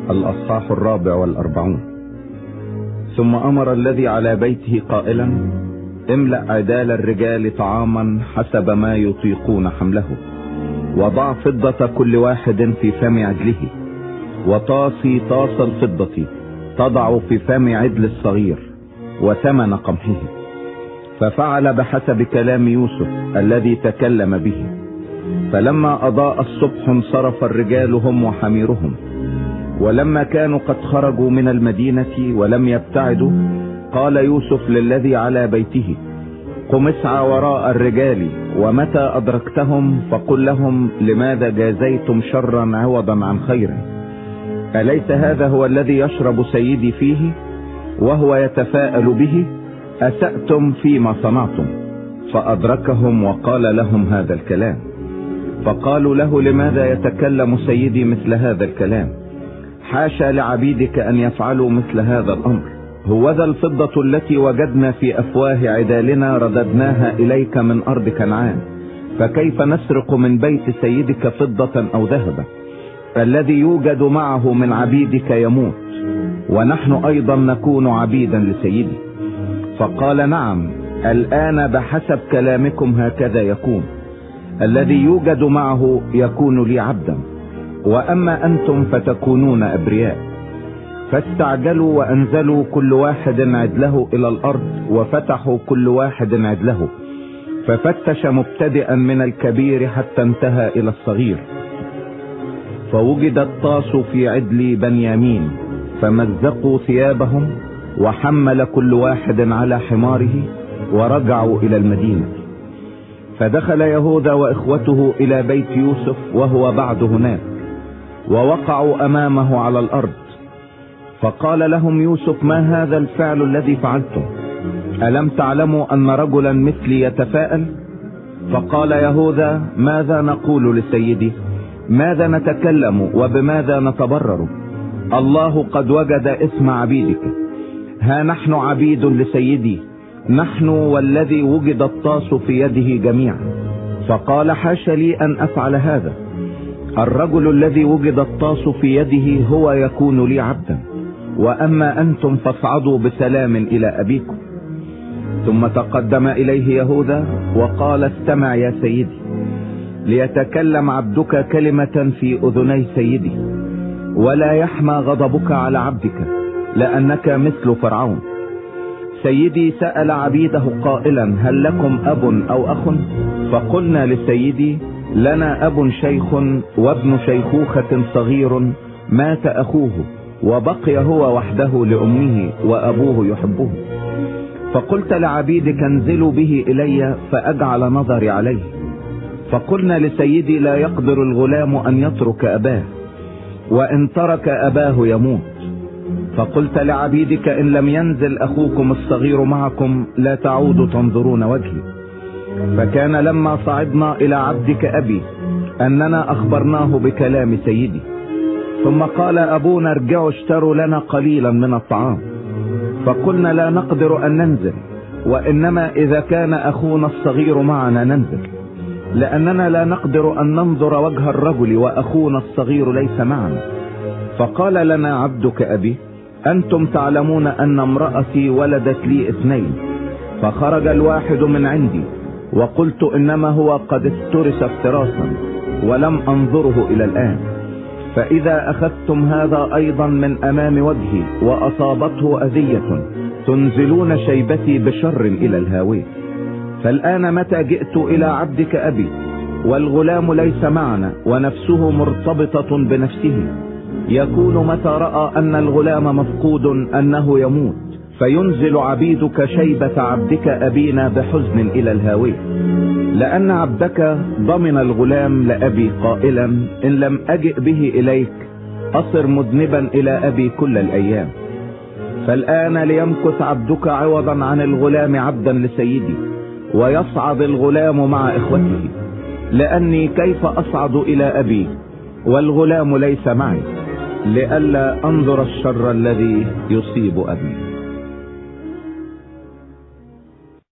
الأصحاح 44. ثم أمر الذي على بيته قائلا: املأ عدال الرجال طعاما حسب ما يطيقون حمله، وضع فضة كل واحد في فم عجله، وطاسي طاس الفضة تضع في فم عجل الصغير، وثمن قمحه. ففعل بحسب كلام يوسف الذي تكلم به. فلما أضاء الصبح انصرف الرجال هم وحميرهم، ولما كانوا قد خرجوا من المدينة ولم يبتعدوا، قال يوسف للذي على بيته: قم اسعى وراء الرجال، ومتى أدركتهم فقل لهم: لماذا جازيتم شرا عوضا عن خير؟ أليس هذا هو الذي يشرب سيدي فيه وهو يتفاءل به؟ أسأتم فيما صنعتم. فأدركهم وقال لهم هذا الكلام. فقالوا له: لماذا يتكلم سيدي مثل هذا الكلام؟ حاشا لعبيدك أن يفعلوا مثل هذا الأمر. هوذا الفضة التي وجدنا في أفواه عدالنا رددناها إليك من أرض كنعان، فكيف نسرق من بيت سيدك فضة أو ذهبا؟ الذي يوجد معه من عبيدك يموت، ونحن أيضا نكون عبيدا لسيدي. فقال: نعم، الآن بحسب كلامكم هكذا يكون. الذي يوجد معه يكون لي عبدا، وأما أنتم فتكونون أبرياء. فاستعجلوا وأنزلوا كل واحد عدله إلى الأرض، وفتحوا كل واحد عدله، ففتش مبتدئا من الكبير حتى انتهى إلى الصغير. فوجد الطاس في عدل بنيامين، فمزقوا ثيابهم، وحمل كل واحد على حماره، ورجعوا إلى المدينة. فدخل يهوذا وإخوته إلى بيت يوسف وهو بعد هناك، ووقعوا أمامه على الأرض. فقال لهم يوسف: ما هذا الفعل الذي فعلتم؟ ألم تعلموا أن رجلا مثلي يتفاءل؟ فقال يهوذا: ماذا نقول لسيدي؟ ماذا نتكلم وبماذا نتبرر؟ الله قد وجد اسم عبيدك. ها نحن عبيد لسيدي، نحن والذي وجد الطاس في يده جميعا. فقال: حاش لي أن أفعل هذا. الرجل الذي وجد الطاس في يده هو يكون لي عبدا، وأما أنتم فاصعدوا بسلام إلى أبيكم. ثم تقدم إليه يهوذا وقال: استمع يا سيدي، ليتكلم عبدك كلمة في أذني سيدي، ولا يحمى غضبك على عبدك، لأنك مثل فرعون. سيدي سأل عبيده قائلا: هل لكم أب أو أخ؟ فقلنا لسيدي: لنا أب شيخ وابن شيخوخة صغير، مات أخوه، وبقي هو وحده لأمه، وأبوه يحبه. فقلت لعبيدك: انزلوا به إلي فأجعل نظري عليه. فقلنا لسيدي: لا يقدر الغلام أن يترك أباه، وإن ترك أباه يموت. فقلت لعبيدك: إن لم ينزل أخوكم الصغير معكم لا تعودوا تنظرون وجهي. فكان لما صعدنا إلى عبدك أبي أننا أخبرناه بكلام سيدي. ثم قال أبونا: ارجعوا اشتروا لنا قليلا من الطعام. فقلنا: لا نقدر أن ننزل، وإنما إذا كان أخونا الصغير معنا ننزل، لأننا لا نقدر أن ننظر وجه الرجل وأخونا الصغير ليس معنا. فقال لنا عبدك أبي: أنتم تعلمون أن امرأتي ولدت لي 2، فخرج الواحد من عندي، وقلت إنما هو قد افترس افتراسا، ولم أنظره إلى الآن. فإذا أخذتم هذا أيضا من أمام وجهي وأصابته أذية، تنزلون شيبتي بشر إلى الهاوية. فالآن متى جئت إلى عبدك أبي والغلام ليس معنا، ونفسه مرتبطة بنفسه، يكون متى رأى أن الغلام مفقود أنه يموت، فينزل عبيدك شيبة عبدك أبينا بحزن إلى الهاوية. لأن عبدك ضمن الغلام لأبي قائلا: إن لم أجئ به إليك أصر مذنبا إلى أبي كل الأيام. فالآن ليمكث عبدك عوضا عن الغلام عبدا لسيدي، ويصعد الغلام مع إخوته، لأني كيف أصعد إلى أبي والغلام ليس معي، لئلا أنظر الشر الذي يصيب أبي.